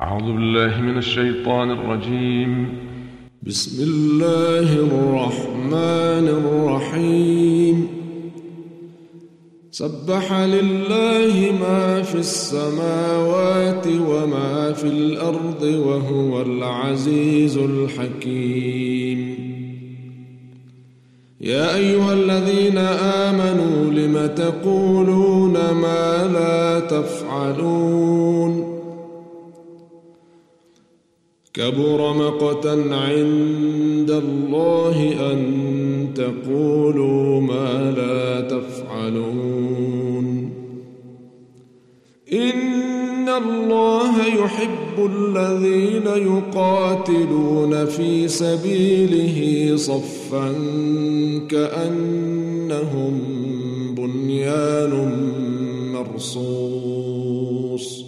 أعوذ بالله من الشيطان الرجيم. بسم الله الرحمن الرحيم. سبح لله ما في السماوات وما في الأرض وهو العزيز الحكيم. يا أيها الذين آمنوا لم تقولون ما لا تفعلون؟ كبر مقتا عند الله أن تقولوا ما لا تفعلون. إن الله يحب الذين يقاتلون في سبيله صفا كأنهم بنيان مرصوص.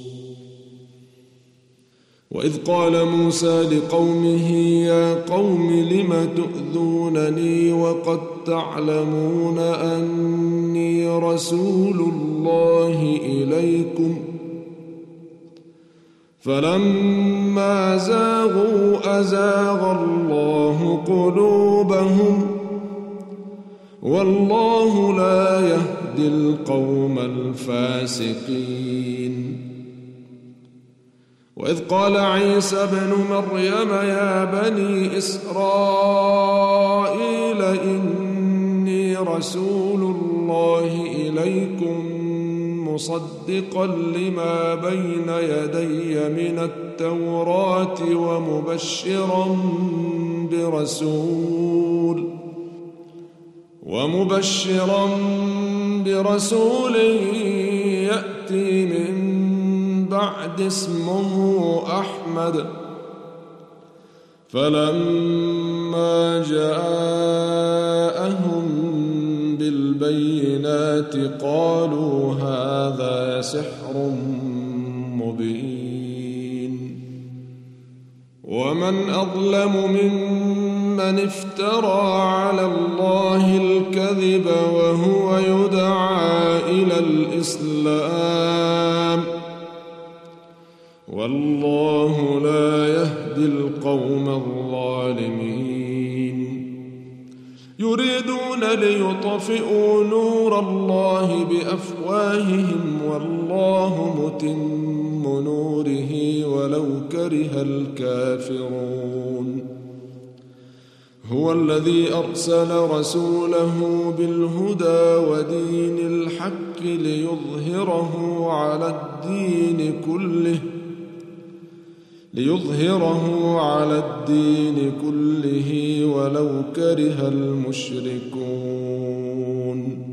وإذ قال موسى لقومه يا قوم لم تؤذونني وقد تعلمون أني رسول الله إليكم؟ فلما زاغوا أزاغ الله قلوبهم والله لا يهدي القوم الفاسقين. وإذ قال عيسى ابن مريم يا بني إسرائيل إني رسول الله إليكم مصدقا لما بين يدي من التوراة ومبشرا برسول يأتي من بعد اسمه أحمد. فلما جاءهم بالبينات قالوا هذا سحر مبين. ومن أظلم ممن افترى على الله الكذب وهو يدعى إلى الإسلام والله لا يهدي القوم الظالمين. يريدون ليطفئوا نور الله بأفواههم والله متم نوره ولو كره الكافرون. هو الذي أرسل رسوله بالهدى ودين الحق ليظهره على الدين كله ولو كره المشركون.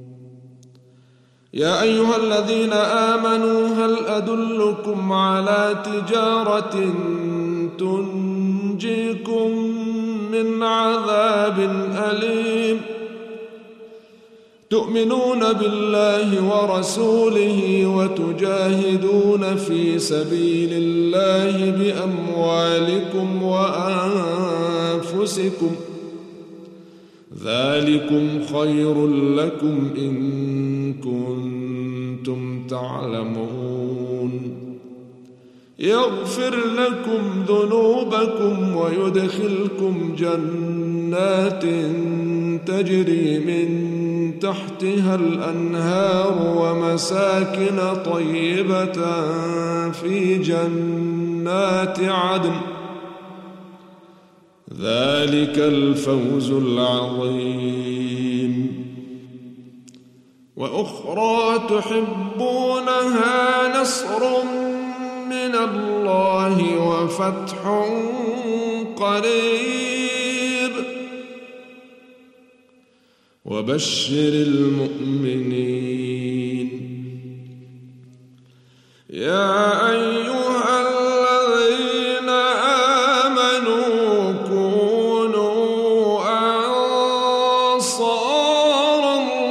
يا أيها الذين آمنوا هل أدلكم على تجارة تنجيكم من عذاب أليم؟ تؤمنون بالله ورسوله وتجاهدون في سبيل الله بأموالكم وأنفسكم ذلكم خير لكم إن كنتم تعلمون. يغفر لكم ذنوبكم ويدخلكم جنات تجري من تحتها الأنهار ومساكن طيبة في جنات عدن ذلك الفوز العظيم. وأخرى تحبونها نصر من الله وفتح قريب وبشر المؤمنين. يا أيها الذين آمنوا كونوا أنصار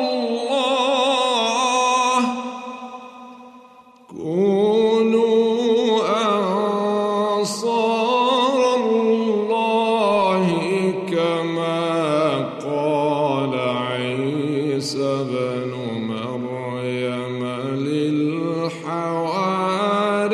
الله كما قال عيسى ابن مريم للحواريين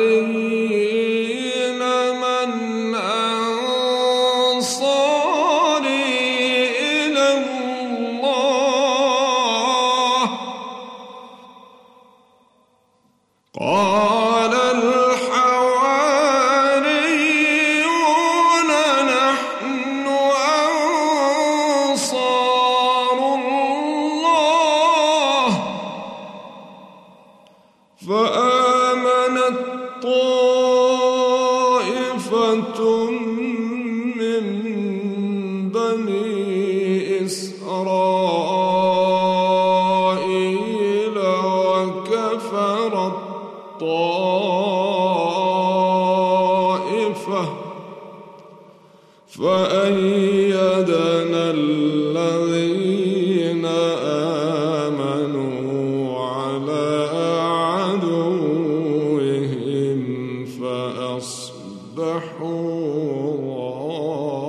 من بني إسرائيل وكفرت طائفة فأيدنا الذين آمنوا على عدوهم فأصبحوا